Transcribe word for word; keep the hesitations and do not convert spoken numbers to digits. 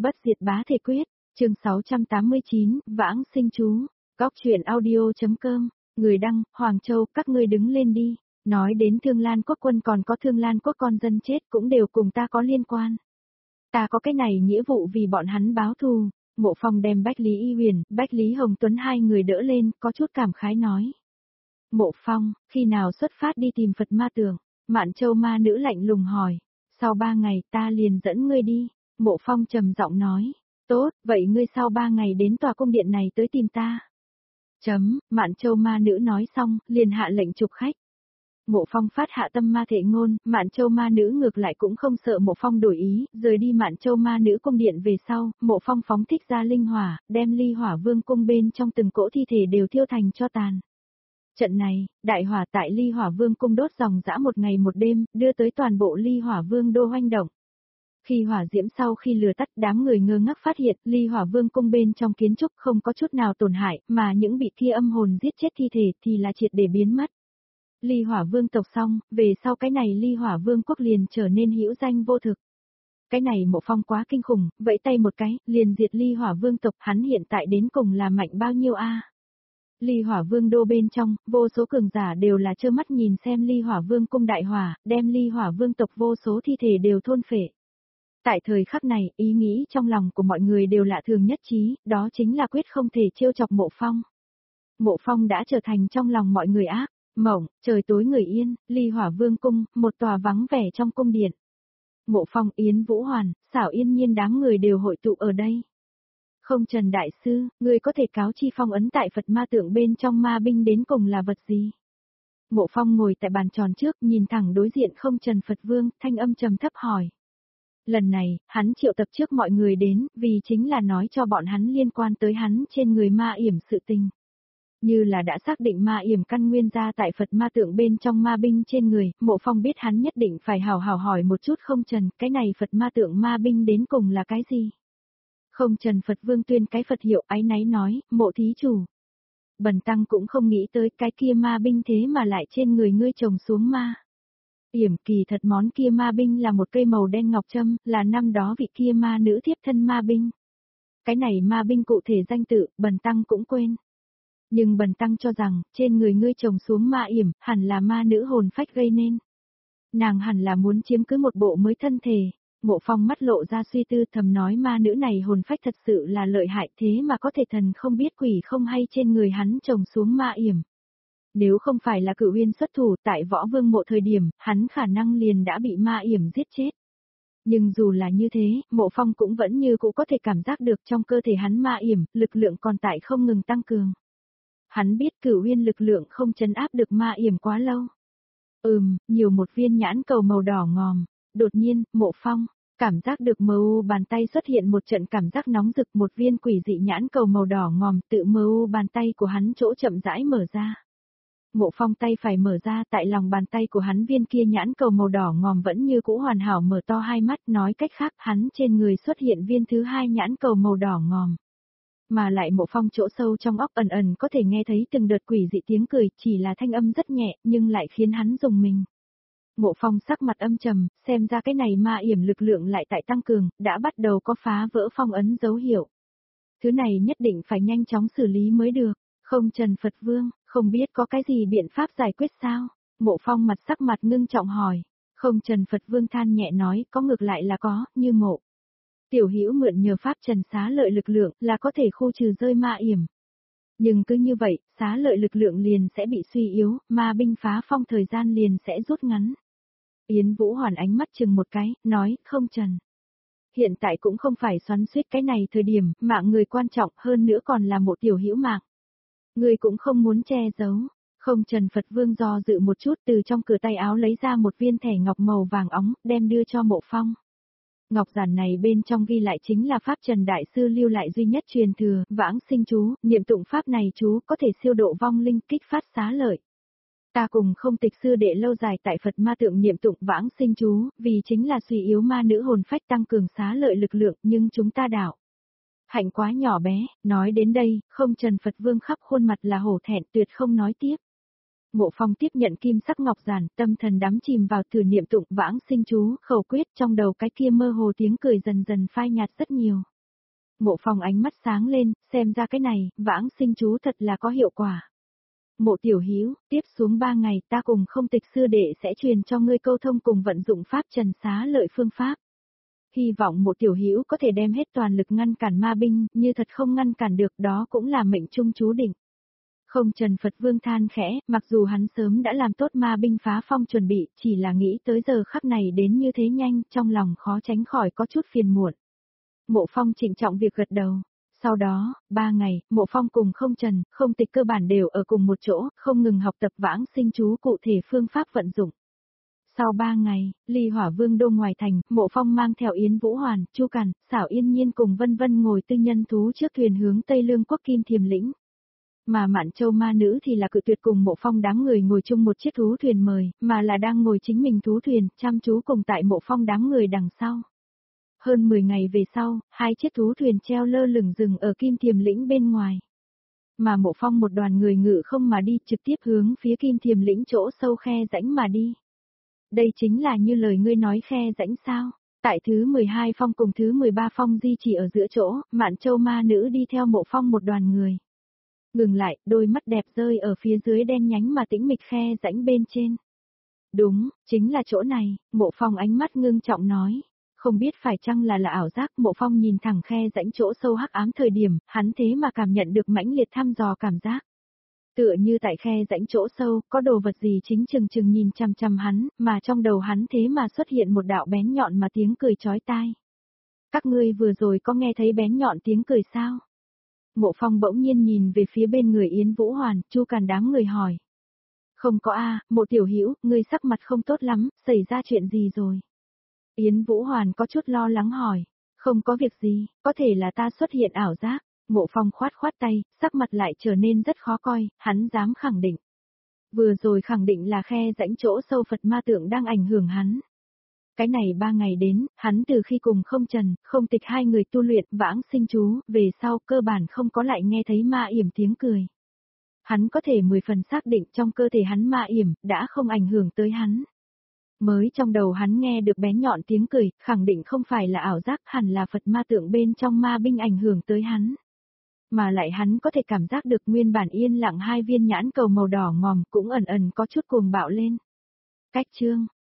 Bất diệt bá thể quyết, chương sáu trăm tám mươi chín, vãng sinh chú, góc truyện audio.com, người đăng, Hoàng Châu, các ngươi đứng lên đi, nói đến Thương Lan Quốc quân còn có Thương Lan Quốc con dân chết cũng đều cùng ta có liên quan. Ta có cái này nghĩa vụ vì bọn hắn báo thù. Mộ Phong đem Bách Lý Y Huyền, Bách Lý Hồng Tuấn hai người đỡ lên, có chút cảm khái nói. Mộ Phong, khi nào xuất phát đi tìm Phật ma tượng? Mạn Châu ma nữ lạnh lùng hỏi. Sau ba ngày ta liền dẫn ngươi đi. Mộ Phong trầm giọng nói. Tốt, vậy ngươi sau ba ngày đến tòa cung điện này tới tìm ta. Chấm, Mạn Châu ma nữ nói xong, liền hạ lệnh chụp khách. Mộ Phong phát hạ tâm ma thể ngôn, Mạn Châu ma nữ ngược lại cũng không sợ Mộ Phong đổi ý, rời đi Mạn Châu ma nữ cung điện về sau, Mộ Phong phóng thích ra linh hỏa, đem ly hỏa vương cung bên trong từng cỗ thi thể đều thiêu thành cho tàn. Trận này, đại hỏa tại ly hỏa vương cung đốt dòng dã một ngày một đêm, đưa tới toàn bộ ly hỏa vương đô hoành động. Khi hỏa diễm sau khi lửa tắt, đám người ngơ ngác phát hiện ly hỏa vương cung bên trong kiến trúc không có chút nào tổn hại, mà những bị kia âm hồn giết chết thi thể thì là triệt để biến mất. Ly hỏa vương tộc xong, về sau cái này ly hỏa vương quốc liền trở nên hữu danh vô thực. Cái này Mộ Phong quá kinh khủng, vẫy tay một cái, liền diệt ly hỏa vương tộc, hắn hiện tại đến cùng là mạnh bao nhiêu a? Ly hỏa vương đô bên trong, vô số cường giả đều là trơ mắt nhìn xem ly hỏa vương cung đại hỏa, đem ly hỏa vương tộc vô số thi thể đều thôn phệ. Tại thời khắc này, ý nghĩ trong lòng của mọi người đều lạ thường nhất trí, đó chính là quyết không thể trêu chọc Mộ Phong. Mộ Phong đã trở thành trong lòng mọi người ác. Mộng, trời tối người yên, ly hỏa vương cung, một tòa vắng vẻ trong cung điện. Mộ Phong, Yến Vũ Hoàn, Xảo Yên Nhiên đám người đều hội tụ ở đây. Không Trần Đại Sư, người có thể cáo chi phong ấn tại Phật ma tượng bên trong ma binh đến cùng là vật gì? Mộ Phong ngồi tại bàn tròn trước nhìn thẳng đối diện Không Trần Phật Vương, thanh âm trầm thấp hỏi. Lần này, hắn triệu tập trước mọi người đến, vì chính là nói cho bọn hắn liên quan tới hắn trên người ma yểm sự tình. Như là đã xác định ma yểm căn nguyên ra tại Phật ma tượng bên trong ma binh trên người, Mộ Phong biết hắn nhất định phải hào hào hỏi một chút Không Trần, cái này Phật ma tượng ma binh đến cùng là cái gì? Không Trần Phật Vương tuyên cái Phật hiệu áy náy nói, Mộ thí chủ. Bần tăng cũng không nghĩ tới cái kia ma binh thế mà lại trên người ngươi trồng xuống ma. Yểm kỳ thật món kia ma binh là một cây màu đen ngọc trâm, là năm đó vị kia ma nữ thiếp thân ma binh. Cái này ma binh cụ thể danh tự, bần tăng cũng quên. Nhưng bần tăng cho rằng, trên người ngươi trồng xuống ma yểm, hẳn là ma nữ hồn phách gây nên. Nàng hẳn là muốn chiếm cứ một bộ mới thân thể. Mộ Phong mắt lộ ra suy tư thầm nói ma nữ này hồn phách thật sự là lợi hại thế mà có thể thần không biết quỷ không hay trên người hắn trồng xuống ma yểm. Nếu không phải là Cửu Uyên xuất thủ tại Võ Vương Mộ thời điểm, hắn khả năng liền đã bị ma yểm giết chết. Nhưng dù là như thế, Mộ Phong cũng vẫn như cũ có thể cảm giác được trong cơ thể hắn ma yểm, lực lượng còn tại không ngừng tăng cường. Hắn biết Cửu Uyên lực lượng không trấn áp được ma yểm quá lâu. Ừm, nhiều một viên nhãn cầu màu đỏ ngòm. Đột nhiên, Mộ Phong cảm giác được mờ u bàn tay xuất hiện một trận cảm giác nóng rực, một viên quỷ dị nhãn cầu màu đỏ ngòm tự mờ u bàn tay của hắn chỗ chậm rãi mở ra. Mộ Phong tay phải mở ra, tại lòng bàn tay của hắn viên kia nhãn cầu màu đỏ ngòm vẫn như cũ hoàn hảo mở to hai mắt, nói cách khác hắn trên người xuất hiện viên thứ hai nhãn cầu màu đỏ ngòm. Mà lại Mộ Phong chỗ sâu trong óc ẩn ẩn có thể nghe thấy từng đợt quỷ dị tiếng cười, chỉ là thanh âm rất nhẹ, nhưng lại khiến hắn rùng mình. Mộ Phong sắc mặt âm trầm, xem ra cái này ma yểm lực lượng lại tại tăng cường, đã bắt đầu có phá vỡ phong ấn dấu hiệu. Thứ này nhất định phải nhanh chóng xử lý mới được. Không Trần Phật Vương, không biết có cái gì biện pháp giải quyết sao? Mộ Phong mặt sắc mặt ngưng trọng hỏi. Không Trần Phật Vương than nhẹ nói, có ngược lại là có, như mộ. Tiểu Hữu mượn nhờ pháp trần xá lợi lực lượng là có thể khu trừ rơi ma yểm. Nhưng cứ như vậy, xá lợi lực lượng liền sẽ bị suy yếu, ma binh phá phong thời gian liền sẽ rút ngắn. Yến Vũ Hoàn ánh mắt chừng một cái, nói, Không Trần. Hiện tại cũng không phải xoắn xuýt cái này thời điểm, mạng người quan trọng hơn nữa còn là một tiểu hữu mạng. Người cũng không muốn che giấu. Không Trần Phật Vương do dự một chút từ trong cửa tay áo lấy ra một viên thẻ ngọc màu vàng óng, đem đưa cho Mộ Phong. Ngọc giản này bên trong ghi lại chính là Pháp Trần Đại Sư lưu lại duy nhất truyền thừa, vãng sinh chú, niệm tụng Pháp này chú có thể siêu độ vong linh kích phát xá lợi. Ta cùng Không Tịch sư đệ lâu dài tại Phật ma tượng niệm tụng vãng sinh chú, vì chính là suy yếu ma nữ hồn phách tăng cường xá lợi lực lượng, nhưng chúng ta đạo hạnh quá nhỏ bé. Nói đến đây, Không Trần Phật Vương khắp khuôn mặt là hổ thẹn, tuyệt không nói tiếp. Mộ Phong tiếp nhận kim sắc ngọc giản, tâm thần đắm chìm vào thử niệm tụng vãng sinh chú, khẩu quyết, trong đầu cái kia mơ hồ tiếng cười dần dần phai nhạt rất nhiều. Mộ Phong ánh mắt sáng lên, xem ra cái này, vãng sinh chú thật là có hiệu quả. Mộ Tiểu Hữu, tiếp xuống ba ngày ta cùng không tịch sư đệ sẽ truyền cho ngươi câu thông cùng vận dụng pháp trần xá lợi phương pháp. Hy vọng Mộ Tiểu Hữu có thể đem hết toàn lực ngăn cản ma binh, như thật không ngăn cản được đó cũng là mệnh trung chú định. Không Trần Phật Vương than khẽ, mặc dù hắn sớm đã làm tốt ma binh phá phong chuẩn bị, chỉ là nghĩ tới giờ khắc này đến như thế nhanh, trong lòng khó tránh khỏi có chút phiền muộn. Mộ Phong trịnh trọng việc gật đầu. Sau đó, ba ngày, Mộ Phong cùng không Trần, không tịch cơ bản đều ở cùng một chỗ, không ngừng học tập vãng sinh chú cụ thể phương pháp vận dụng. Sau ba ngày, Ly Hỏa Vương đô ngoài thành, Mộ Phong mang theo Yến Vũ Hoàn, Chu Cằn, Xảo Yên Nhiên cùng Vân Vân ngồi tư nhân thú trước thuyền hướng Tây Lương quốc Kim Thiềm lĩnh. Mà Mạn Châu ma nữ thì là cự tuyệt cùng Mộ Phong đám người ngồi chung một chiếc thú thuyền mời, mà là đang ngồi chính mình thú thuyền, chăm chú cùng tại Mộ Phong đám người đằng sau. Hơn mười ngày về sau, hai chiếc thú thuyền treo lơ lửng rừng ở Kim Thiềm lĩnh bên ngoài. Mà Mộ Phong một đoàn người ngự không mà đi trực tiếp hướng phía Kim Thiềm lĩnh chỗ sâu khe rãnh mà đi. Đây chính là như lời ngươi nói khe rãnh sao. Tại thứ mười hai phong cùng thứ mười ba phong di chỉ ở giữa chỗ, Mạn Châu ma nữ đi theo Mộ Phong một đoàn người. Ngừng lại, đôi mắt đẹp rơi ở phía dưới đen nhánh mà tĩnh mịch khe rãnh bên trên. Đúng, chính là chỗ này, Mộ Phong ánh mắt ngưng trọng nói. Không biết phải chăng là là ảo giác, Mộ Phong nhìn thẳng khe rãnh chỗ sâu hắc ám thời điểm, hắn thế mà cảm nhận được mãnh liệt thăm dò cảm giác. Tựa như tại khe rãnh chỗ sâu, có đồ vật gì chính chừng chừng nhìn chằm chằm hắn, mà trong đầu hắn thế mà xuất hiện một đạo bén nhọn mà tiếng cười chói tai. Các ngươi vừa rồi có nghe thấy bén nhọn tiếng cười sao? Mộ Phong bỗng nhiên nhìn về phía bên người Yến Vũ Hoàn, Chu Càn đám người hỏi. Không có a, Mộ Tiểu Hữu, ngươi sắc mặt không tốt lắm, xảy ra chuyện gì rồi? Yến Vũ Hoàn có chút lo lắng hỏi. Không có việc gì, có thể là ta xuất hiện ảo giác. Mộ Phong khoát khoát tay, sắc mặt lại trở nên rất khó coi, hắn dám khẳng định. Vừa rồi khẳng định là khe rãnh chỗ sâu Phật ma tượng đang ảnh hưởng hắn. Cái này ba ngày đến, hắn từ khi cùng không Trần, không tịch hai người tu luyện vãng sinh chú, về sau cơ bản không có lại nghe thấy ma yểm tiếng cười. Hắn có thể mười phần xác định trong cơ thể hắn ma yểm, đã không ảnh hưởng tới hắn. Mới trong đầu hắn nghe được bén nhọn tiếng cười, khẳng định không phải là ảo giác, hẳn là Phật ma tượng bên trong ma binh ảnh hưởng tới hắn. Mà lại hắn có thể cảm giác được nguyên bản yên lặng hai viên nhãn cầu màu đỏ ngòm cũng ẩn ẩn có chút cuồng bạo lên. Cách chương